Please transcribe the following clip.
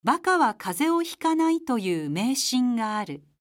バカは風邪をひかないという迷信がある。